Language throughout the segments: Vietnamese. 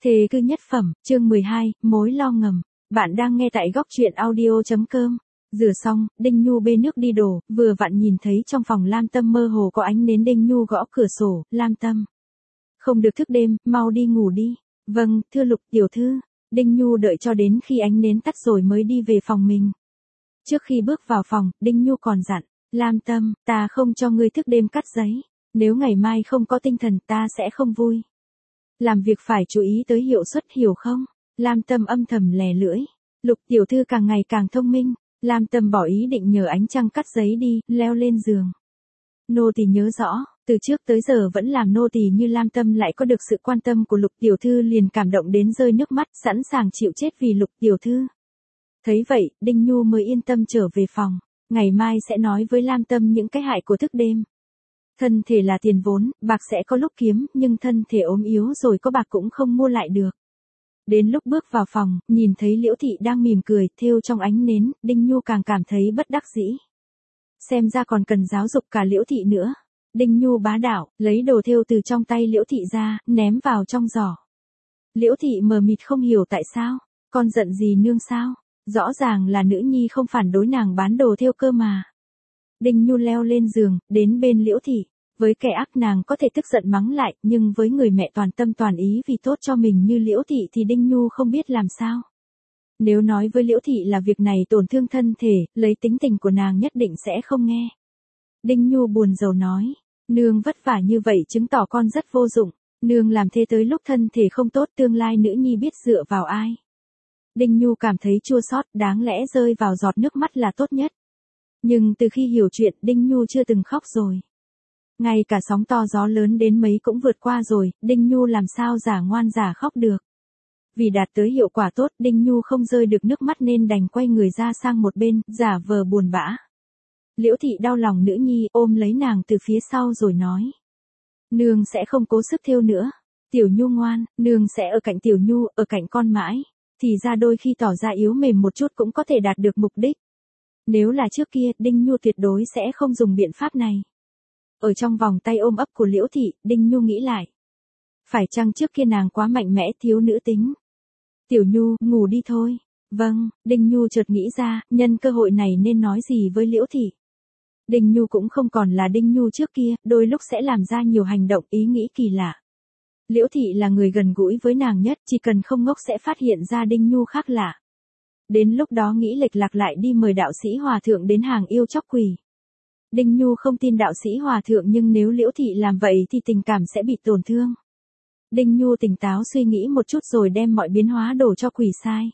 Thề cư nhất phẩm, chương 12, mối lo ngầm. Bạn đang nghe tại góc truyện audio.com. Rửa xong, Đinh Nhu bê nước đi đổ, vừa vặn nhìn thấy trong phòng Lam Tâm mơ hồ có ánh nến. Đinh Nhu gõ cửa sổ, Lam Tâm. Không được thức đêm, mau đi ngủ đi. Vâng, thưa Lục tiểu thư. Đinh Nhu đợi cho đến khi ánh nến tắt rồi mới đi về phòng mình. Trước khi bước vào phòng, Đinh Nhu còn dặn, Lam Tâm, ta không cho ngươi thức đêm cắt giấy. Nếu ngày mai không có tinh thần ta sẽ không vui. Làm việc phải chú ý tới hiệu suất, hiểu không? Lam Tâm âm thầm lè lưỡi. Lục tiểu thư càng ngày càng thông minh. Lam Tâm bỏ ý định nhờ ánh trăng cắt giấy đi, leo lên giường. Nô tỳ nhớ rõ, từ trước tới giờ vẫn làm nô tỳ như Lam Tâm lại có được sự quan tâm của Lục tiểu thư liền cảm động đến rơi nước mắt, sẵn sàng chịu chết vì Lục tiểu thư. Thấy vậy, Đinh Nhu mới yên tâm trở về phòng. Ngày mai sẽ nói với Lam Tâm những cái hại của thức đêm. Thân thể là tiền vốn, bạc sẽ có lúc kiếm, nhưng thân thể ốm yếu rồi có bạc cũng không mua lại được. Đến lúc bước vào phòng, nhìn thấy Liễu Thị đang mỉm cười, thêu trong ánh nến, Đinh Nhu càng cảm thấy bất đắc dĩ. Xem ra còn cần giáo dục cả Liễu Thị nữa. Đinh Nhu bá đạo, lấy đồ thêu từ trong tay Liễu Thị ra, ném vào trong giỏ. Liễu Thị mờ mịt không hiểu tại sao, con giận gì nương sao? Rõ ràng là nữ nhi không phản đối nàng bán đồ thêu cơ mà. Đinh Nhu leo lên giường, đến bên Liễu Thị. Với kẻ ác nàng có thể tức giận mắng lại, nhưng với người mẹ toàn tâm toàn ý vì tốt cho mình như Liễu Thị thì Đinh Nhu không biết làm sao. Nếu nói với Liễu Thị là việc này tổn thương thân thể, lấy tính tình của nàng nhất định sẽ không nghe. Đinh Nhu buồn rầu nói, nương vất vả như vậy chứng tỏ con rất vô dụng, nương làm thế tới lúc thân thể không tốt tương lai nữ nhi biết dựa vào ai. Đinh Nhu cảm thấy chua xót, đáng lẽ rơi vào giọt nước mắt là tốt nhất. Nhưng từ khi hiểu chuyện, Đinh Nhu chưa từng khóc rồi. Ngay cả sóng to gió lớn đến mấy cũng vượt qua rồi, Đinh Nhu làm sao giả ngoan giả khóc được. Vì đạt tới hiệu quả tốt, Đinh Nhu không rơi được nước mắt nên đành quay người ra sang một bên, giả vờ buồn bã. Liễu Thị đau lòng nữ nhi, ôm lấy nàng từ phía sau rồi nói. Nương sẽ không cố sức thêu nữa. Tiểu Nhu ngoan, nương sẽ ở cạnh Tiểu Nhu, ở cạnh con mãi. Thì ra đôi khi tỏ ra yếu mềm một chút cũng có thể đạt được mục đích. Nếu là trước kia, Đinh Nhu tuyệt đối sẽ không dùng biện pháp này. Ở trong vòng tay ôm ấp của Liễu Thị, Đinh Nhu nghĩ lại. Phải chăng trước kia nàng quá mạnh mẽ thiếu nữ tính? Tiểu Nhu, ngủ đi thôi. Vâng, Đinh Nhu chợt nghĩ ra, nhân cơ hội này nên nói gì với Liễu Thị. Đinh Nhu cũng không còn là Đinh Nhu trước kia, đôi lúc sẽ làm ra nhiều hành động ý nghĩ kỳ lạ. Liễu Thị là người gần gũi với nàng nhất, chỉ cần không ngốc sẽ phát hiện ra Đinh Nhu khác lạ. Đến lúc đó nghĩ lệch lạc lại đi mời đạo sĩ hòa thượng đến hàng yêu chóc quỷ. Đinh Nhu không tin đạo sĩ hòa thượng nhưng nếu Liễu Thị làm vậy thì tình cảm sẽ bị tổn thương. Đinh Nhu tỉnh táo suy nghĩ một chút rồi đem mọi biến hóa đổ cho quỷ sai.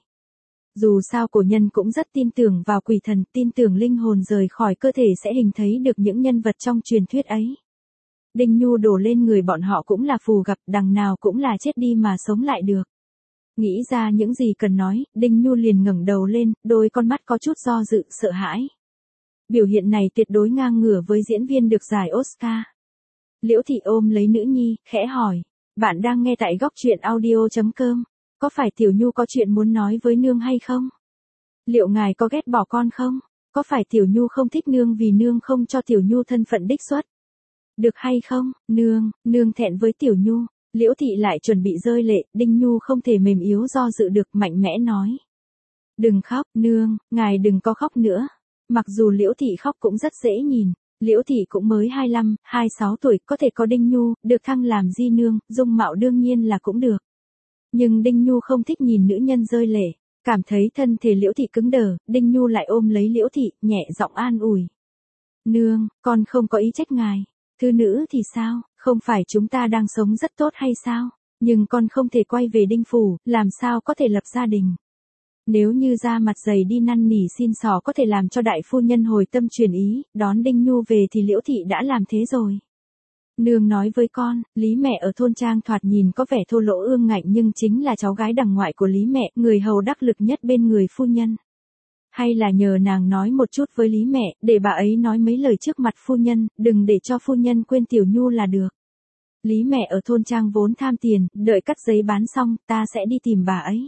Dù sao cổ nhân cũng rất tin tưởng vào quỷ thần, tin tưởng linh hồn rời khỏi cơ thể sẽ hình thấy được những nhân vật trong truyền thuyết ấy. Đinh Nhu đổ lên người bọn họ cũng là phù gặp, đằng nào cũng là chết đi mà sống lại được. Nghĩ ra những gì cần nói, Đinh Nhu liền ngẩng đầu lên, đôi con mắt có chút do dự, sợ hãi. Biểu hiện này tuyệt đối ngang ngửa với diễn viên được giải Oscar. Liễu Thị ôm lấy nữ nhi, khẽ hỏi. Bạn đang nghe tại góc truyện audio.com. Có phải Tiểu Nhu có chuyện muốn nói với nương hay không? Liệu ngài có ghét bỏ con không? Có phải Tiểu Nhu không thích nương vì nương không cho Tiểu Nhu thân phận đích xuất? Được hay không? Nương thẹn với Tiểu Nhu. Liễu Thị lại chuẩn bị rơi lệ, Đinh Nhu không thể mềm yếu do dự được, mạnh mẽ nói. Đừng khóc, nương, ngài đừng có khóc nữa. Mặc dù Liễu Thị khóc cũng rất dễ nhìn, Liễu Thị cũng mới 25, 26 tuổi, có thể có Đinh Nhu, được thăng làm di nương, dung mạo đương nhiên là cũng được. Nhưng Đinh Nhu không thích nhìn nữ nhân rơi lệ, cảm thấy thân thể Liễu Thị cứng đờ, Đinh Nhu lại ôm lấy Liễu Thị, nhẹ giọng an ủi. Nương, con không có ý trách ngài. Thư nữ thì sao, không phải chúng ta đang sống rất tốt hay sao? Nhưng con không thể quay về Đinh phủ, làm sao có thể lập gia đình? Nếu như ra mặt dày đi năn nỉ xin xỏ có thể làm cho đại phu nhân hồi tâm chuyển ý, đón Đinh Nhu về thì Liễu Thị đã làm thế rồi. Nương nói với con, Lý mẹ ở thôn trang thoạt nhìn có vẻ thô lỗ ương ngạnh nhưng chính là cháu gái đằng ngoại của Lý mẹ, người hầu đắc lực nhất bên người phu nhân. Hay là nhờ nàng nói một chút với Lý mẹ, để bà ấy nói mấy lời trước mặt phu nhân, đừng để cho phu nhân quên Tiểu Nhu là được. Lý mẹ ở thôn trang vốn tham tiền, đợi cắt giấy bán xong, ta sẽ đi tìm bà ấy.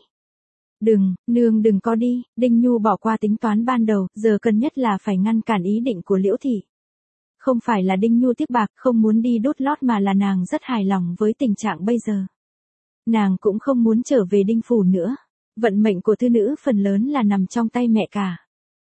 Nương đừng có đi, Đinh Nhu bỏ qua tính toán ban đầu, giờ cần nhất là phải ngăn cản ý định của Liễu Thị. Không phải là Đinh Nhu tiếc bạc, không muốn đi đốt lót mà là nàng rất hài lòng với tình trạng bây giờ. Nàng cũng không muốn trở về Đinh Phủ nữa. Vận mệnh của thư nữ phần lớn là nằm trong tay mẹ cả.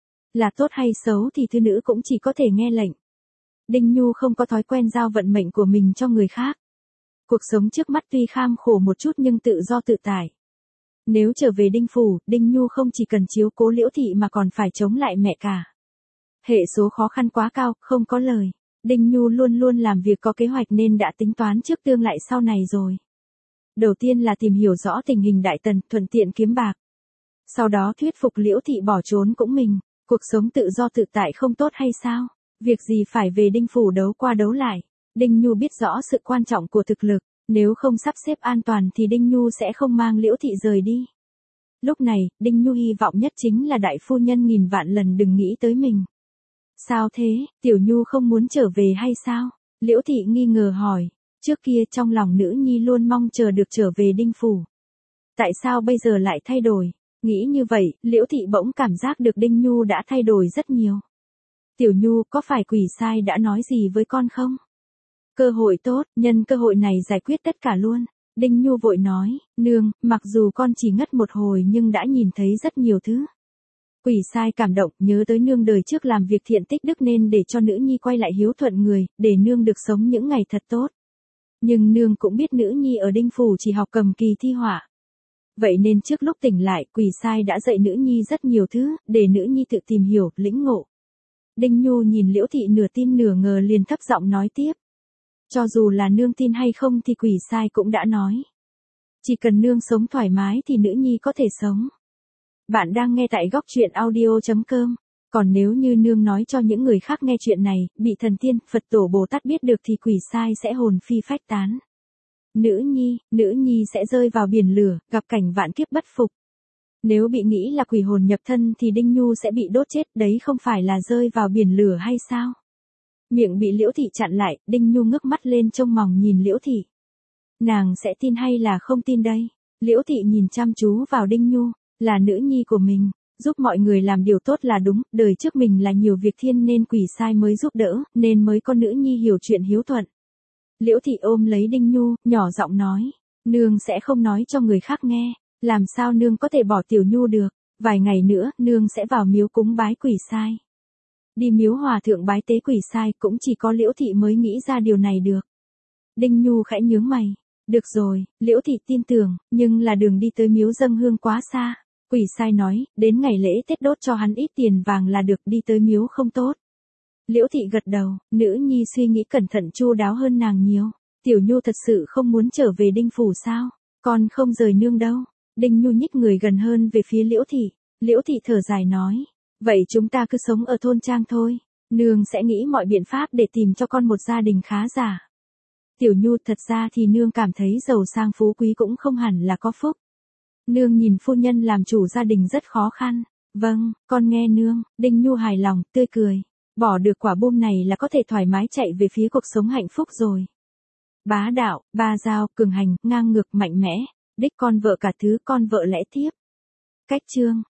Là tốt hay xấu thì thư nữ cũng chỉ có thể nghe lệnh. Đinh Nhu không có thói quen giao vận mệnh của mình cho người khác. Cuộc sống trước mắt tuy kham khổ một chút nhưng tự do tự tại. Nếu trở về Đinh Phủ, Đinh Nhu không chỉ cần chiếu cố Liễu Thị mà còn phải chống lại mẹ cả. Hệ số khó khăn quá cao, không có lời. Đinh Nhu luôn luôn làm việc có kế hoạch nên đã tính toán trước tương lại sau này rồi. Đầu tiên là tìm hiểu rõ tình hình Đại Tần, thuận tiện kiếm bạc. Sau đó thuyết phục Liễu Thị bỏ trốn cũng mình. Cuộc sống tự do tự tại không tốt hay sao? Việc gì phải về Đinh Phủ đấu qua đấu lại. Đinh Nhu biết rõ sự quan trọng của thực lực. Nếu không sắp xếp an toàn thì Đinh Nhu sẽ không mang Liễu Thị rời đi. Lúc này, Đinh Nhu hy vọng nhất chính là đại phu nhân nghìn vạn lần đừng nghĩ tới mình. Sao thế, Tiểu Nhu không muốn trở về hay sao? Liễu Thị nghi ngờ hỏi. Trước kia trong lòng nữ nhi luôn mong chờ được trở về Đinh Phủ. Tại sao bây giờ lại thay đổi? Nghĩ như vậy, Liễu Thị bỗng cảm giác được Đinh Nhu đã thay đổi rất nhiều. Tiểu Nhu, có phải quỷ sai đã nói gì với con không? Cơ hội tốt, nhân cơ hội này giải quyết tất cả luôn. Đinh Nhu vội nói, nương, mặc dù con chỉ ngất một hồi nhưng đã nhìn thấy rất nhiều thứ. Quỷ sai cảm động, nhớ tới nương đời trước làm việc thiện tích đức nên để cho nữ nhi quay lại hiếu thuận người, để nương được sống những ngày thật tốt. Nhưng nương cũng biết nữ nhi ở Đinh Phủ chỉ học cầm kỳ thi họa. Vậy nên trước lúc tỉnh lại, quỷ sai đã dạy nữ nhi rất nhiều thứ, để nữ nhi tự tìm hiểu, lĩnh ngộ. Đinh Nhu nhìn Liễu Thị nửa tin nửa ngờ liền thấp giọng nói tiếp. Cho dù là nương tin hay không thì quỷ sai cũng đã nói. Chỉ cần nương sống thoải mái thì nữ nhi có thể sống. Bạn đang nghe tại góc truyện audio.com. Còn nếu như nương nói cho những người khác nghe chuyện này, bị thần tiên, Phật tổ Bồ Tát biết được thì quỷ sai sẽ hồn phi phách tán. Nữ nhi sẽ rơi vào biển lửa, gặp cảnh vạn kiếp bất phục. Nếu bị nghĩ là quỷ hồn nhập thân thì Đinh Nhu sẽ bị đốt chết, đấy không phải là rơi vào biển lửa hay sao? Miệng bị Liễu Thị chặn lại, Đinh Nhu ngước mắt lên trông mòng nhìn Liễu Thị. Nàng sẽ tin hay là không tin đây? Liễu Thị nhìn chăm chú vào Đinh Nhu, là nữ nhi của mình, giúp mọi người làm điều tốt là đúng, đời trước mình là nhiều việc thiên nên quỷ sai mới giúp đỡ, nên mới có nữ nhi hiểu chuyện hiếu thuận. Liễu Thị ôm lấy Đinh Nhu, nhỏ giọng nói, nương sẽ không nói cho người khác nghe, làm sao nương có thể bỏ Tiểu Nhu được, vài ngày nữa, nương sẽ vào miếu cúng bái quỷ sai. Đi miếu hòa thượng bái tế quỷ sai cũng chỉ có Liễu Thị mới nghĩ ra điều này được. Đinh Nhu khẽ nhướng mày, được rồi, Liễu Thị tin tưởng, nhưng là đường đi tới miếu dâng hương quá xa. Quỷ sai nói, đến ngày lễ Tết đốt cho hắn ít tiền vàng là được, đi tới miếu không tốt. Liễu Thị gật đầu, nữ nhi suy nghĩ cẩn thận chu đáo hơn nàng nhiều. Tiểu Nhu thật sự không muốn trở về Đinh Phủ sao? Con không rời nương đâu. Đinh Nhu nhích người gần hơn về phía Liễu Thị. Liễu Thị thở dài nói, vậy chúng ta cứ sống ở thôn trang thôi. Nương sẽ nghĩ mọi biện pháp để tìm cho con một gia đình khá giả. Tiểu Nhu, thật ra thì nương cảm thấy giàu sang phú quý cũng không hẳn là có phúc. Nương nhìn phu nhân làm chủ gia đình rất khó khăn. Vâng, con nghe nương. Đinh Nhu hài lòng, tươi cười. Bỏ được quả bom này là có thể thoải mái chạy về phía cuộc sống hạnh phúc rồi. Bá đạo, ba dao, cường hành, ngang ngược, mạnh mẽ. Đích con vợ cả thứ, con vợ lẽ tiếp. Cách chương.